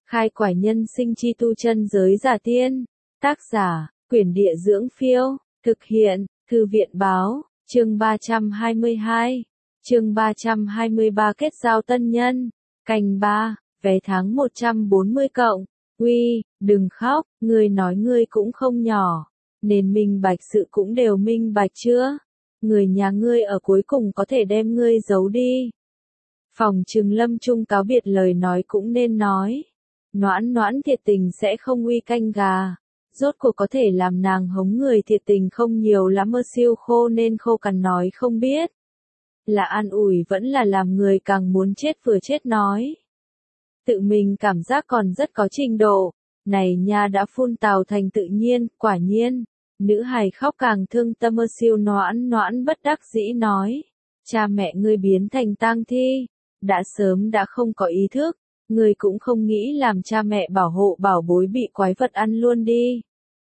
Khai quải nhân sinh chi tu chân giới giả tiên. Tác giả, Quyển Địa Dưỡng Phiêu. Thực hiện, Thư viện Báo. Chương 322. Chương 323 kết giao tân nhân. Canh 3, vé tháng 140 cộng. Uy, đừng khóc, ngươi nói ngươi cũng không nhỏ. Nên minh bạch sự cũng đều minh bạch chưa? Người nhà ngươi ở cuối cùng có thể đem ngươi giấu đi. Phòng Trừng Lâm Trung cáo biệt lời nói cũng nên nói. Noãn Noãn thiệt tình sẽ không uy canh gà. Rốt cuộc có thể làm nàng hống người thiệt tình không nhiều lắm, mơ siêu khô nên khô cằn nói không biết. Là an ủi vẫn là làm người càng muốn chết vừa chết nói. Tự mình cảm giác còn rất có trình độ. Này nha đã phun tào thành tự nhiên, quả nhiên. Nữ hài khóc càng thương tâm, mơ siêu Noãn Noãn bất đắc dĩ nói. Cha mẹ ngươi biến thành tang thi. Đã sớm đã không có ý thức. Ngươi cũng không nghĩ làm cha mẹ bảo hộ bảo bối bị quái vật ăn luôn đi.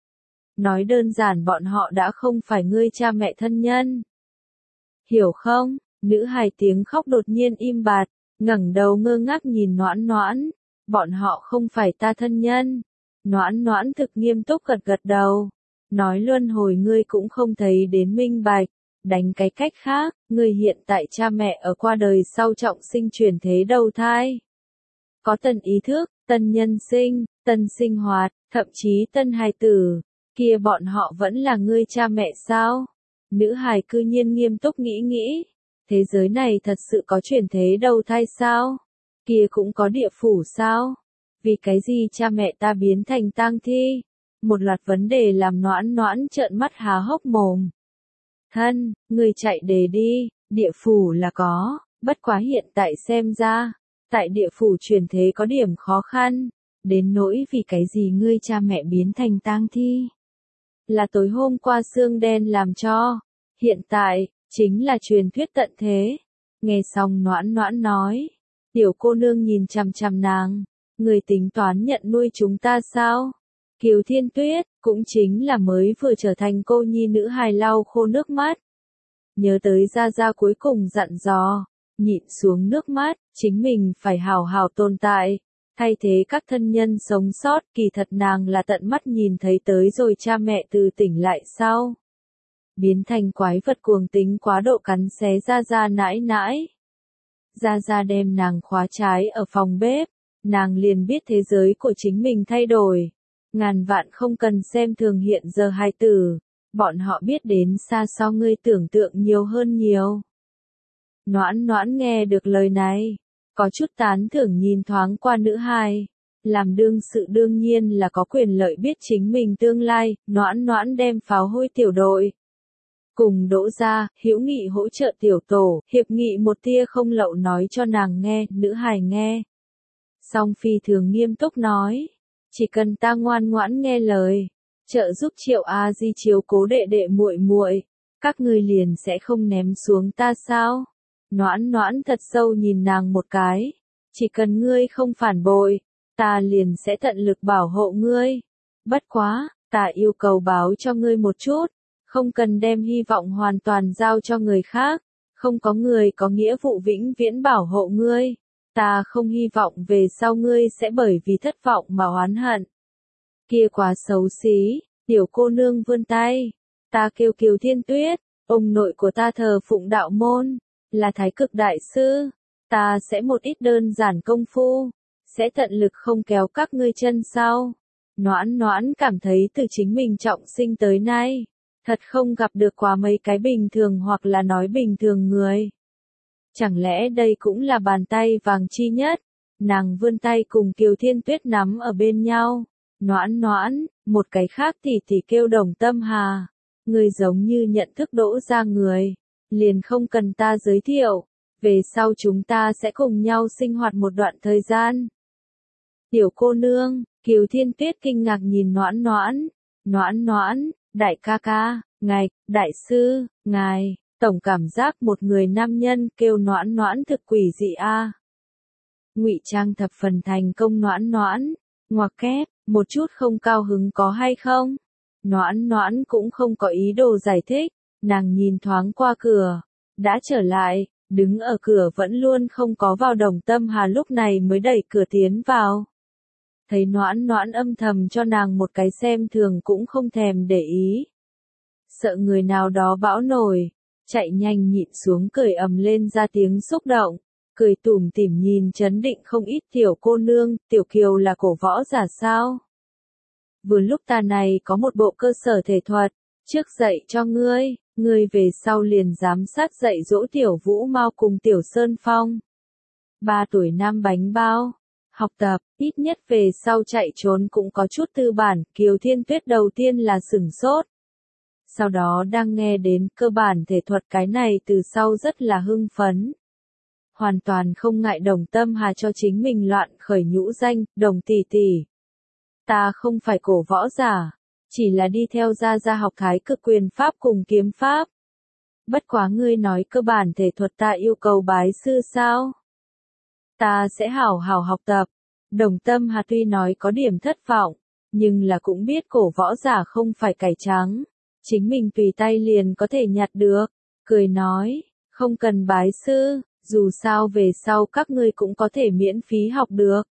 Nói đơn giản bọn họ đã không phải ngươi cha mẹ thân nhân. Hiểu không? Nữ hài tiếng khóc đột nhiên im bặt, ngẩng đầu ngơ ngác nhìn Noãn Noãn. Bọn họ không phải ta thân nhân. Noãn Noãn thực nghiêm túc gật gật đầu. Nói luân hồi ngươi cũng không thấy đến minh bạch. Đánh cái cách khác, ngươi hiện tại cha mẹ ở qua đời sau trọng sinh chuyển thế đầu thai. Có tân ý thức, tân nhân sinh, tân sinh hoạt, thậm chí tân hài tử. Kia bọn họ vẫn là ngươi cha mẹ sao? Nữ hài cư nhiên nghiêm túc nghĩ. Thế giới này thật sự có chuyển thế đầu thai sao? Kia cũng có địa phủ sao? Vì cái gì cha mẹ ta biến thành tang thi? Một loạt vấn đề làm Noãn Noãn trợn mắt há hốc mồm. Thân, người chạy đề đi, địa phủ là có, bất quá hiện tại xem ra, tại địa phủ chuyển thế có điểm khó khăn, đến nỗi vì cái gì ngươi cha mẹ biến thành tang thi. Là tối hôm qua xương đen làm cho, hiện tại, chính là truyền thuyết tận thế. Nghe xong Noãn Noãn nói, tiểu cô nương nhìn chằm chằm nàng, người tính toán nhận nuôi chúng ta sao? Kiều Thiên Tuyết, cũng chính là mới vừa trở thành cô nhi nữ hài lau khô nước mắt. Nhớ tới Gia Gia cuối cùng dặn dò, nhịn xuống nước mắt, chính mình phải hào hào tồn tại, thay thế các thân nhân sống sót, kỳ thật nàng là tận mắt nhìn thấy tới rồi cha mẹ từ tỉnh lại sau. Biến thành quái vật cuồng tính quá độ cắn xé Gia Gia nãi nãi. Gia Gia đem nàng khóa trái ở phòng bếp, nàng liền biết thế giới của chính mình thay đổi. Ngàn vạn không cần xem thường hiện giờ hài tử, bọn họ biết đến xa so ngươi tưởng tượng nhiều hơn nhiều. Noãn Noãn nghe được lời này, có chút tán thưởng nhìn thoáng qua nữ hài. Làm đương sự đương nhiên là có quyền lợi biết chính mình tương lai, Noãn Noãn đem pháo hôi tiểu đội. Cùng Đỗ Gia, hữu nghị hỗ trợ tiểu tổ, hiệp nghị một tia không lậu nói cho nàng nghe, nữ hài nghe. Song phi thường nghiêm túc nói. Chỉ cần ta ngoan ngoãn nghe lời, trợ giúp Triệu A Di chiếu cố đệ đệ muội muội, các ngươi liền sẽ không ném xuống ta sao? Noãn Noãn thật sâu nhìn nàng một cái, chỉ cần ngươi không phản bội, ta liền sẽ tận lực bảo hộ ngươi. Bất quá, ta yêu cầu báo cho ngươi một chút, không cần đem hy vọng hoàn toàn giao cho người khác, không có người có nghĩa vụ vĩnh viễn bảo hộ ngươi. Ta không hy vọng về sau ngươi sẽ bởi vì thất vọng mà oán hận. Kia quá xấu xí, tiểu cô nương vươn tay. Ta kêu Kiều Thiên Tuyết, ông nội của ta thờ phụng đạo môn, là Thái Cực Đại Sư. Ta sẽ một ít đơn giản công phu, sẽ tận lực không kéo các ngươi chân sau. Noãn Noãn cảm thấy từ chính mình trọng sinh tới nay, thật không gặp được quá mấy cái bình thường hoặc là nói bình thường người. Chẳng lẽ đây cũng là bàn tay vàng chi nhất? Nàng vươn tay cùng Kiều Thiên Tuyết nắm ở bên nhau. Noãn Noãn, một cái khác tỷ kêu Đồng Tâm Hà. Người giống như nhận thức Đỗ Gia người. Liền không cần ta giới thiệu. Về sau chúng ta sẽ cùng nhau sinh hoạt một đoạn thời gian. Tiểu cô nương, Kiều Thiên Tuyết kinh ngạc nhìn Noãn Noãn. Noãn Noãn, đại ca ca, ngài, đại sư, ngài. Tổng cảm giác một người nam nhân kêu Noãn Noãn thực quỷ dị a. Ngụy trang thập phần thành công Noãn Noãn, ngoặc kép, một chút không cao hứng có hay không? Noãn Noãn cũng không có ý đồ giải thích, nàng nhìn thoáng qua cửa, đã trở lại, đứng ở cửa vẫn luôn không có vào Đồng Tâm Hà lúc này mới đẩy cửa tiến vào. thấy Noãn Noãn âm thầm cho nàng một cái xem thường cũng không thèm để ý. Sợ người nào đó bão nổi, chạy nhanh nhịn xuống cười ầm lên ra tiếng xúc động, cười tủm tỉm nhìn chấn định không ít tiểu cô nương, Tiểu Kiều là cổ võ giả sao? Vừa lúc ta này có một bộ cơ sở thể thuật, trước dạy cho ngươi về sau liền giám sát dạy dỗ Tiểu Vũ Mau cùng Tiểu Sơn Phong. 3 tuổi năm bánh bao, học tập, ít nhất về sau chạy trốn cũng có chút tư bản, Kiều Thiên Tuyết đầu tiên là sửng sốt. Sau đó đang nghe đến cơ bản thể thuật cái này từ sau rất là hưng phấn. Hoàn toàn không ngại Đồng Tâm Hà cho chính mình loạn khởi nhũ danh, Đồng tỷ tỷ. Ta không phải cổ võ giả, chỉ là đi theo gia gia học thái cực quyền pháp cùng kiếm pháp. Bất quá ngươi nói cơ bản thể thuật ta yêu cầu bái sư sao? Ta sẽ hảo hảo học tập. Đồng Tâm Hà tuy nói có điểm thất vọng, nhưng là cũng biết cổ võ giả không phải cải trắng. Chính mình tùy tay liền có thể nhặt được. Cười nói, không cần bái sư, dù sao về sau các ngươi cũng có thể miễn phí học được.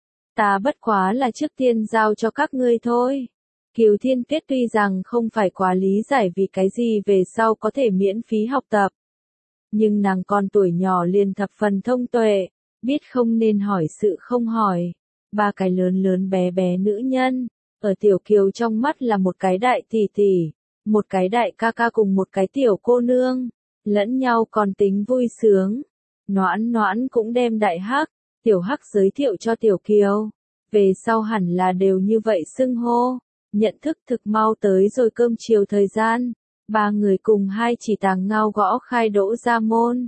Ta bất quá là trước tiên giao cho các ngươi thôi. Kiều Thiên Tuyết tuy rằng không phải quá lý giải vì cái gì về sau có thể miễn phí học tập. Nhưng nàng còn tuổi nhỏ liền thập phần thông tuệ, biết không nên hỏi sự không hỏi. 3 cái lớn lớn bé bé nữ nhân, ở Tiểu Kiều trong mắt là một cái đại tỷ tỷ, một cái đại ca ca cùng một cái tiểu cô nương, lẫn nhau còn tính vui sướng. Noãn Noãn cũng đem đại hắc, tiểu hắc giới thiệu cho Tiểu Kiều, về sau hẳn là đều như vậy xưng hô, nhận thức thực mau tới rồi cơm chiều thời gian, 3 người cùng hai chỉ tàng ngao gõ khai Đỗ gia môn.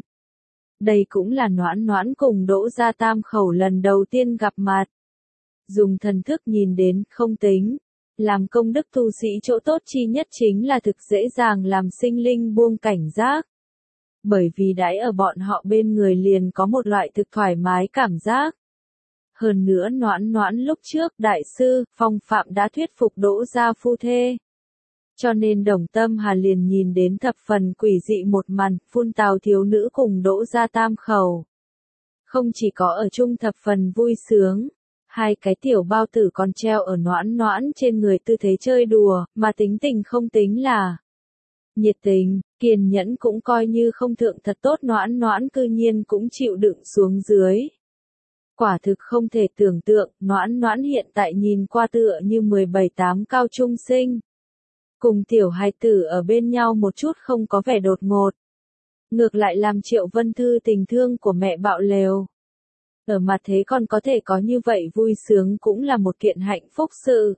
Đây cũng là Noãn Noãn cùng Đỗ gia tam khẩu lần đầu tiên gặp mặt. Dùng thần thức nhìn đến không tính. Làm công đức tu sĩ chỗ tốt chi nhất chính là thực dễ dàng làm sinh linh buông cảnh giác. Bởi vì đãi ở bọn họ bên người liền có một loại thực thoải mái cảm giác. Hơn nữa Noãn Noãn lúc trước đại sư, Phong Phạm đã thuyết phục Đỗ gia phu thê. Cho nên Đồng Tâm Hà liền nhìn đến thập phần quỷ dị một màn, phun tào thiếu nữ cùng Đỗ gia tam khẩu. Không chỉ có ở chung thập phần vui sướng. 2 cái tiểu bao tử còn treo ở Noãn Noãn trên người tư thế chơi đùa, mà tính tình không tính là nhiệt tình, kiên nhẫn cũng coi như không thượng thật tốt, Noãn Noãn cư nhiên cũng chịu đựng xuống dưới. Quả thực không thể tưởng tượng, Noãn Noãn hiện tại nhìn qua tựa như 17-8 cao trung sinh. Cùng tiểu hài tử ở bên nhau một chút không có vẻ đột ngột. Ngược lại làm Triệu Vân Thư tình thương của mẹ bạo lều. Ở mặt thế còn có thể có như vậy vui sướng cũng là một kiện hạnh phúc sự.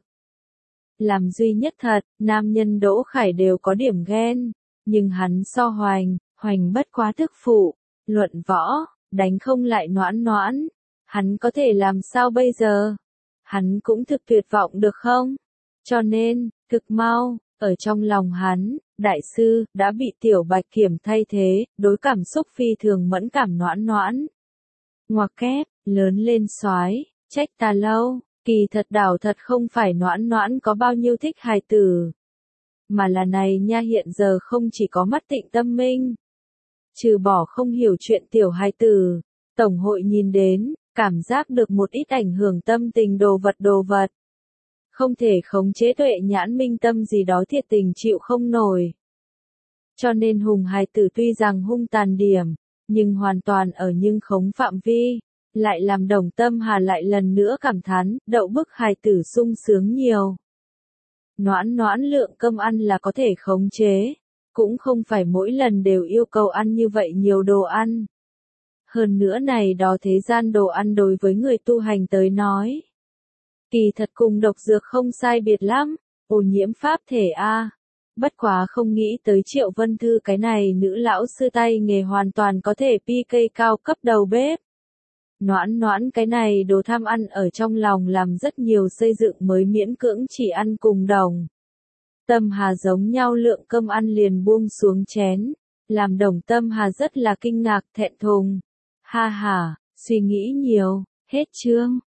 Làm duy nhất thật, nam nhân Đỗ Khải đều có điểm ghen, nhưng hắn so Hoành bất quá thức phụ, luận võ, đánh không lại Noãn Noãn, hắn có thể làm sao bây giờ? Hắn cũng thực tuyệt vọng được không? Cho nên, thực mau, ở trong lòng hắn, đại sư, đã bị Tiểu Bạch Kiểm thay thế, đối cảm xúc phi thường mẫn cảm Noãn Noãn. Ngoặc kép, lớn lên soái, trách ta lâu, kỳ thật đảo thật không phải Noãn Noãn có bao nhiêu thích hài tử. Mà là này nha hiện giờ không chỉ có mắt Tịnh Tâm Minh. Trừ bỏ không hiểu chuyện tiểu hài tử, Tổng hội nhìn đến, cảm giác được một ít ảnh hưởng tâm tình đồ vật. Không thể khống chế tuệ nhãn minh tâm gì đó thiệt tình chịu không nổi. Cho nên hùng hài tử tuy rằng hung tàn điểm, nhưng hoàn toàn ở nhưng khống phạm vi, lại làm Đồng Tâm Hà lại lần nữa cảm thán, đậu bức hài tử sung sướng nhiều. Noãn Noãn lượng cơm ăn là có thể khống chế, cũng không phải mỗi lần đều yêu cầu ăn như vậy nhiều đồ ăn. Hơn nữa này đó thế gian đồ ăn đối với người tu hành tới nói. Kỳ thật cùng độc dược không sai biệt lắm, ô nhiễm pháp thể a. Bất quá không nghĩ tới Triệu Vân Thư cái này nữ lão sư tay nghề hoàn toàn có thể PK cao cấp đầu bếp. Noãn Noãn cái này đồ tham ăn ở trong lòng làm rất nhiều xây dựng mới miễn cưỡng chỉ ăn cùng Đồng Tâm Hà giống nhau lượng cơm ăn liền buông xuống chén, làm Đồng Tâm Hà rất là kinh ngạc thẹn thùng. Ha ha, suy nghĩ nhiều, hết chương.